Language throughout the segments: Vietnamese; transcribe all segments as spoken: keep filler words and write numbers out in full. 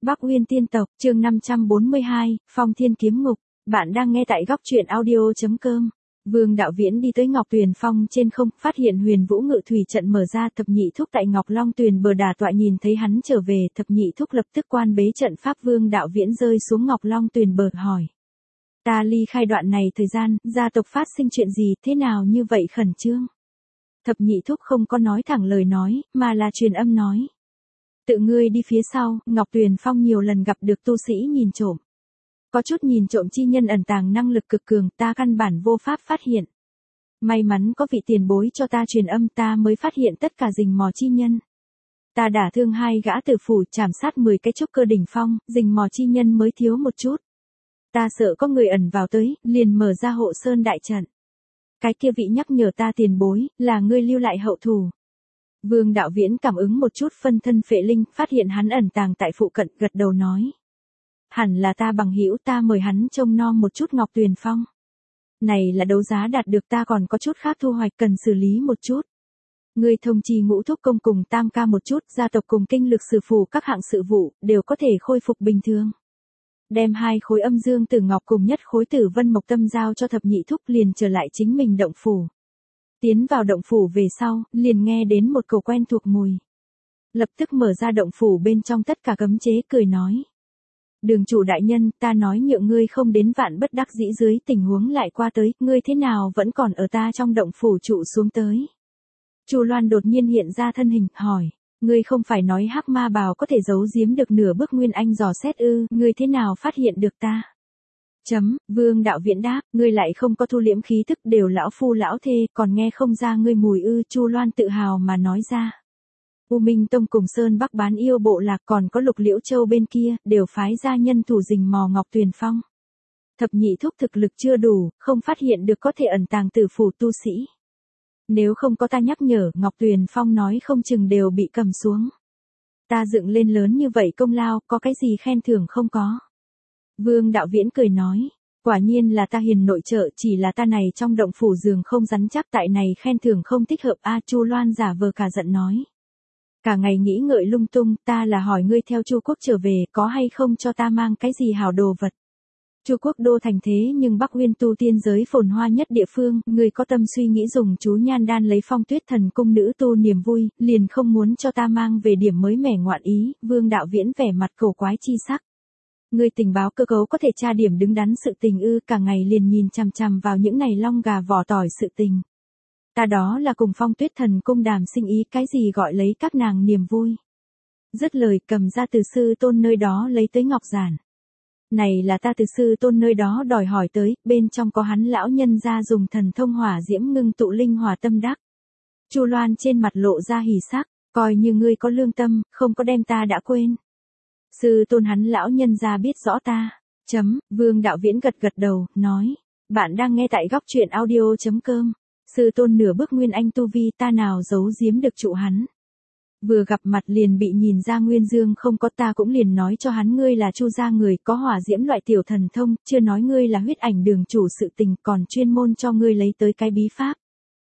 Bắc Uyên Tiên Tộc, chương năm trăm bốn mươi hai, Phong Thiên Kiếm Ngục. Bạn đang nghe tại góc truyện audio chấm com. Vương Đạo Viễn đi tới Ngọc Tuyền Phong trên không, phát hiện Huyền Vũ Ngự Thủy trận mở ra. Thập Nhị Thúc tại Ngọc Long Tuyền bờ đà tọa nhìn thấy hắn trở về, Thập Nhị Thúc lập tức quan bế trận pháp. Vương Đạo Viễn rơi xuống Ngọc Long Tuyền bờ hỏi: Ta ly khai đoạn này thời gian, gia tộc phát sinh chuyện gì, thế nào như vậy khẩn trương? Thập Nhị Thúc không có nói thẳng lời nói, mà là truyền âm nói: Tự ngươi đi phía sau. Ngọc Tuyền Phong nhiều lần gặp được tu sĩ nhìn trộm. Có chút nhìn trộm chi nhân ẩn tàng năng lực cực cường, ta căn bản vô pháp phát hiện. May mắn có vị tiền bối cho ta truyền âm, ta mới phát hiện tất cả rình mò chi nhân. Ta đả thương hai gã tử phủ, chảm sát mười cái trúc cơ đỉnh phong, rình mò chi nhân mới thiếu một chút. Ta sợ có người ẩn vào tới, liền mở ra hộ sơn đại trận. Cái kia vị nhắc nhở ta tiền bối, là ngươi lưu lại hậu thủ. Vương Đạo Viễn cảm ứng một chút phân thân phệ linh, phát hiện hắn ẩn tàng tại phụ cận, gật đầu nói: Hẳn là ta bằng hữu, ta mời hắn trông nom một chút Ngọc Tuyền Phong. Này là đấu giá đạt được, ta còn có chút khác thu hoạch cần xử lý một chút. Ngươi thông trì Ngũ Thúc công cùng Tam ca một chút, gia tộc cùng kinh lực sử phù các hạng sự vụ, đều có thể khôi phục bình thường. Đem hai khối âm dương tử ngọc cùng nhất khối tử vân mộc tâm giao cho Thập Nhị Thúc, liền trở lại chính mình động phủ. Tiến vào động phủ về sau, liền nghe đến một cổ quen thuộc mùi. Lập tức mở ra động phủ bên trong tất cả cấm chế, cười nói: Đường chủ đại nhân, ta nói nhượng ngươi không đến vạn bất đắc dĩ dưới tình huống lại qua tới, ngươi thế nào vẫn còn ở ta trong động phủ trụ xuống tới. Chu Loan đột nhiên hiện ra thân hình, hỏi: Ngươi không phải nói hắc ma bào có thể giấu giếm được nửa bước nguyên anh dò xét ư, ngươi thế nào phát hiện được ta? Chấm, Vương Đạo Viễn đáp: Ngươi lại không có thu liễm khí thức, đều lão phu lão thê, còn nghe không ra ngươi mùi ư? Chu Loan tự hào mà nói ra. U Minh Tông cùng Sơn Bắc Bán Yêu bộ lạc còn có Lục Liễu Châu bên kia, đều phái ra nhân thủ rình mò Ngọc Tuyền Phong. Thập Nhị Thúc thực lực chưa đủ, không phát hiện được có thể ẩn tàng tử phủ tu sĩ. Nếu không có ta nhắc nhở, Ngọc Tuyền Phong nói không chừng đều bị cầm xuống. Ta dựng lên lớn như vậy công lao, có cái gì khen thưởng không có? Vương Đạo Viễn cười nói: Quả nhiên là ta hiền nội trợ, chỉ là ta này trong động phủ giường không rắn chắc, tại này khen thưởng không thích hợp. A Chu Loan giả vờ cả giận nói: Cả ngày nghĩ ngợi lung tung, ta là hỏi ngươi theo Chu Quốc trở về, có hay không cho ta mang cái gì hảo đồ vật. Chu Quốc đô thành thế nhưng Bắc Uyên tu tiên giới phồn hoa nhất địa phương, ngươi có tâm suy nghĩ dùng chú nhan đan lấy Phong Tuyết Thần cung nữ tu niềm vui, liền không muốn cho ta mang về điểm mới mẻ ngoạn ý. Vương Đạo Viễn vẻ mặt cổ quái chi sắc. Ngươi tình báo cơ cấu có thể tra điểm đứng đắn sự tình ư? Cả ngày liền nhìn chằm chằm vào những này long gà vỏ tỏi sự tình. Ta đó là cùng Phong Tuyết Thần cung đàm sinh ý, cái gì gọi lấy các nàng niềm vui. Dứt lời cầm ra từ sư tôn nơi đó lấy tới ngọc giản. Này là ta từ sư tôn nơi đó đòi hỏi tới, bên trong có hắn lão nhân ra dùng thần thông hỏa diễm ngưng tụ linh hỏa tâm đắc. Chu Loan trên mặt lộ ra hỉ sắc, coi như ngươi có lương tâm, không có đem ta đã quên. Sư tôn hắn lão nhân ra biết rõ ta. Chấm, Vương Đạo Viễn gật gật đầu, nói: Bạn đang nghe tại góc truyện audio chấm com. Sư tôn nửa bước nguyên anh tu vi, ta nào giấu giếm được trụ hắn. Vừa gặp mặt liền bị nhìn ra nguyên dương không có, ta cũng liền nói cho hắn ngươi là Chu gia người, có hỏa diễm loại tiểu thần thông, chưa nói ngươi là huyết ảnh đường chủ sự tình, còn chuyên môn cho ngươi lấy tới cái bí pháp.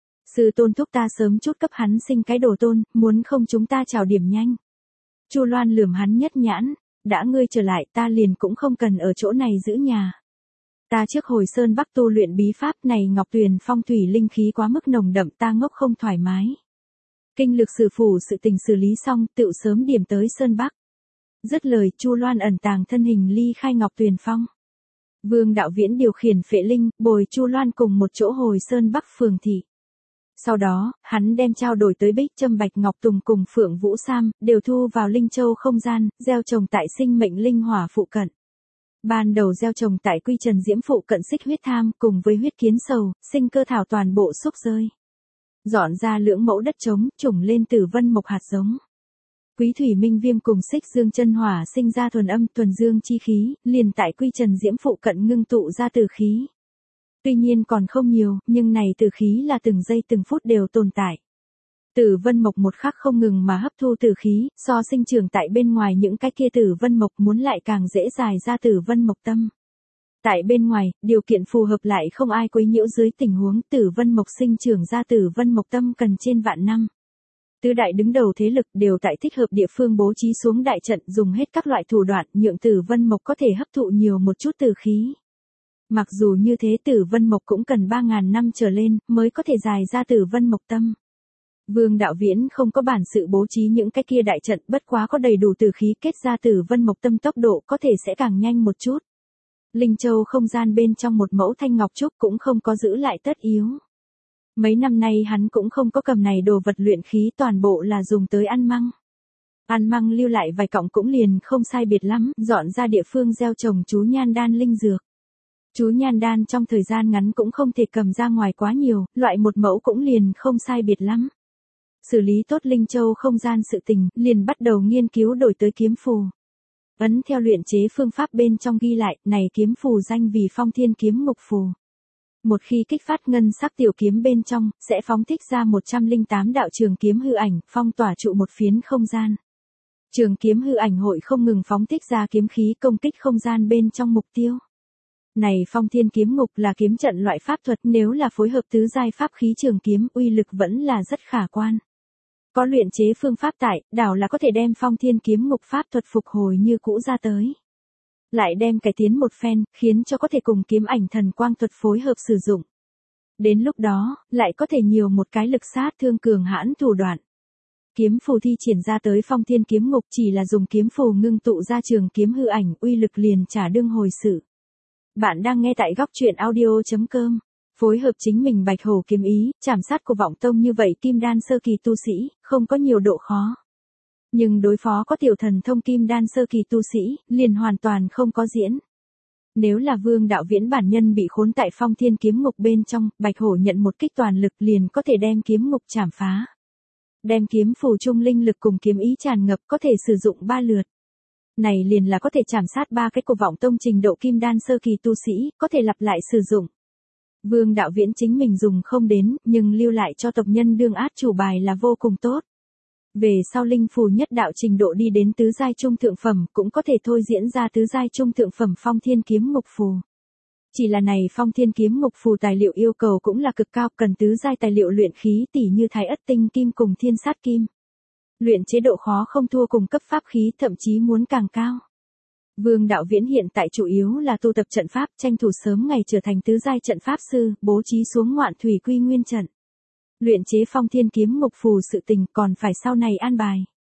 Sư tôn thúc ta sớm chút cấp hắn sinh cái đồ tôn, muốn không chúng ta chào điểm nhanh. Chu Loan lườm hắn nhất nhãn: Đã ngươi trở lại, ta liền cũng không cần ở chỗ này giữ nhà. Ta trước hồi Sơn Bắc tu luyện bí pháp này, Ngọc Tuyền Phong thủy linh khí quá mức nồng đậm, ta ngốc không thoải mái. Kinh lực sử phủ sự tình xử lý xong, tựu sớm điểm tới Sơn Bắc. Dứt lời, Chu Loan ẩn tàng thân hình ly khai Ngọc Tuyền Phong. Vương Đạo Viễn điều khiển phệ linh, bồi Chu Loan cùng một chỗ hồi Sơn Bắc phường thị. Sau đó, hắn đem trao đổi tới Bích Trâm Bạch Ngọc Tùng cùng Phượng Vũ Sam, đều thu vào Linh Châu không gian, gieo trồng tại sinh mệnh linh hỏa phụ cận. Ban đầu gieo trồng tại Quy Trần Diễm phụ cận xích huyết tham, cùng với huyết kiến sầu, sinh cơ thảo toàn bộ xúc rơi. Dọn ra lưỡng mẫu đất trống, trồng lên tử vân mộc hạt giống. Quý thủy minh viêm cùng xích dương chân hỏa sinh ra thuần âm thuần dương chi khí, liền tại Quy Trần Diễm phụ cận ngưng tụ ra tử khí. Tuy nhiên còn không nhiều, nhưng này tử khí là từng giây từng phút đều tồn tại. Tử vân mộc một khắc không ngừng mà hấp thu tử khí, so sinh trưởng tại bên ngoài những cái kia tử vân mộc muốn lại càng dễ dài ra tử vân mộc tâm. Tại bên ngoài, điều kiện phù hợp lại không ai quấy nhiễu dưới tình huống tử vân mộc sinh trưởng ra tử vân mộc tâm cần trên vạn năm. Tứ đại đứng đầu thế lực đều tại thích hợp địa phương bố trí xuống đại trận, dùng hết các loại thủ đoạn nhượng Tử Vân Mộc có thể hấp thụ nhiều một chút tử khí. Mặc dù như thế Tử Vân Mộc cũng cần ba ngàn năm trở lên mới có thể dài ra Tử Vân Mộc tâm. Vương Đạo Viễn không có bản sự bố trí những cái kia đại trận, bất quá có đầy đủ tử khí kết ra Tử Vân Mộc tâm, tốc độ có thể sẽ càng nhanh một chút. Linh Châu không gian bên trong một mẫu thanh ngọc trúc cũng không có giữ lại tất yếu. Mấy năm nay hắn cũng không có cầm này đồ vật luyện khí, toàn bộ là dùng tới ăn măng. Ăn măng lưu lại vài cọng cũng liền không sai biệt lắm, dọn ra địa phương gieo trồng chú nhan đan linh dược. Chú nhan đan trong thời gian ngắn cũng không thể cầm ra ngoài quá nhiều, loại một mẫu cũng liền không sai biệt lắm. Xử lý tốt Linh Châu không gian sự tình, liền bắt đầu nghiên cứu đổi tới kiếm phù. Ấn theo luyện chế phương pháp bên trong ghi lại, này kiếm phù danh vì Phong Thiên Kiếm Ngục phù. Một khi kích phát ngân sắc tiểu kiếm bên trong, sẽ phóng thích ra một trăm lẻ tám đạo trường kiếm hư ảnh, phong tỏa trụ một phiến không gian. Trường kiếm hư ảnh hội không ngừng phóng thích ra kiếm khí công kích không gian bên trong mục tiêu. Này Phong Thiên Kiếm Ngục là kiếm trận loại pháp thuật, nếu là phối hợp tứ giai pháp khí trường kiếm, uy lực vẫn là rất khả quan. Có luyện chế phương pháp tại, đảo là có thể đem Phong Thiên Kiếm Ngục pháp thuật phục hồi như cũ ra tới. Lại đem cải tiến một phen, khiến cho có thể cùng kiếm ảnh thần quang thuật phối hợp sử dụng. Đến lúc đó, lại có thể nhiều một cái lực sát thương cường hãn thủ đoạn. Kiếm phù thi triển ra tới Phong Thiên Kiếm Ngục chỉ là dùng kiếm phù ngưng tụ ra trường kiếm hư ảnh, uy lực liền trả đương hồi sự. Bạn đang nghe tại góc truyện audio chấm com. Phối hợp chính mình Bạch Hổ kiếm ý, chảm sát của vọng tông như vậy kim đan sơ kỳ tu sĩ, không có nhiều độ khó. Nhưng đối phó có tiểu thần thông kim đan sơ kỳ tu sĩ, liền hoàn toàn không có diễn. Nếu là Vương Đạo Viễn bản nhân bị khốn tại Phong Thiên Kiếm Ngục bên trong, Bạch Hổ nhận một kích toàn lực liền có thể đem kiếm ngục chảm phá. Đem kiếm phù trung linh lực cùng kiếm ý tràn ngập, có thể sử dụng ba lượt. Này liền là có thể chảm sát ba cái của vọng tông trình độ kim đan sơ kỳ tu sĩ, có thể lặp lại sử dụng. Vương Đạo Viễn chính mình dùng không đến, nhưng lưu lại cho tộc nhân đương át chủ bài là vô cùng tốt. Về sau linh phù nhất đạo trình độ đi đến tứ giai trung thượng phẩm, cũng có thể thôi diễn ra tứ giai trung thượng phẩm Phong Thiên Kiếm Ngục phù. Chỉ là này Phong Thiên Kiếm Ngục phù tài liệu yêu cầu cũng là cực cao, cần tứ giai tài liệu luyện khí tỉ như Thái Ất Tinh Kim cùng Thiên Sát Kim. Luyện chế độ khó không thua cùng cấp pháp khí, thậm chí muốn càng cao. Vương Đạo Viễn hiện tại chủ yếu là tu tập trận pháp, tranh thủ sớm ngày trở thành tứ giai trận pháp sư, bố trí xuống Ngoạn Thủy Quy Nguyên trận. Luyện chế Phong Thiên Kiếm Ngục phù sự tình còn phải sau này an bài.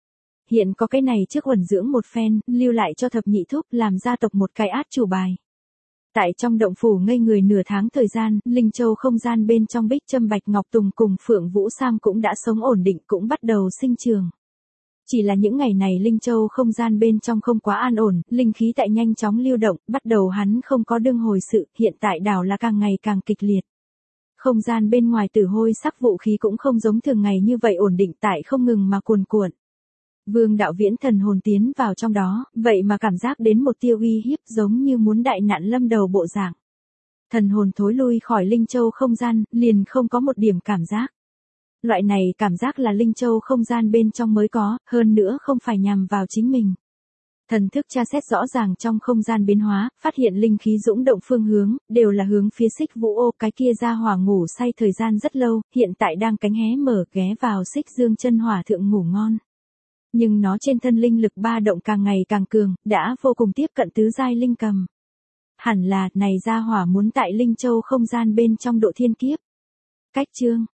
Hiện có cái này trước uẩn dưỡng một phen, lưu lại cho thập nhị thúc làm gia tộc một cái át chủ bài. Tại trong động phủ ngây người nửa tháng thời gian, Linh Châu không gian bên trong Bích Trâm Bạch Ngọc Tùng cùng Phượng Vũ Sam cũng đã sống ổn định, cũng bắt đầu sinh trường. Chỉ là những ngày này Linh Châu không gian bên trong không quá an ổn, linh khí tại nhanh chóng lưu động, bắt đầu hắn không có đương hồi sự, hiện tại đảo là càng ngày càng kịch liệt. Không gian bên ngoài tử hôi sắc vũ khí cũng không giống thường ngày như vậy ổn định, tại không ngừng mà cuồn cuộn. Vương Đạo Viễn thần hồn tiến vào trong đó, vậy mà cảm giác đến một tia uy hiếp, giống như muốn đại nạn lâm đầu bộ dạng. Thần hồn thối lui khỏi Linh Châu không gian, liền không có một điểm cảm giác. Loại này cảm giác là Linh Châu không gian bên trong mới có, hơn nữa không phải nhằm vào chính mình. Thần thức tra xét rõ ràng trong không gian biến hóa, phát hiện linh khí dũng động phương hướng, đều là hướng phía Xích Vũ Ô, cái kia ra hỏa ngủ say thời gian rất lâu, hiện tại đang cánh hé mở ghé vào Xích Dương Chân Hỏa thượng ngủ ngon. Nhưng nó trên thân linh lực ba động càng ngày càng cường, đã vô cùng tiếp cận tứ giai linh cầm. Hẳn là, này ra hỏa muốn tại Linh Châu không gian bên trong độ thiên kiếp. Cách chương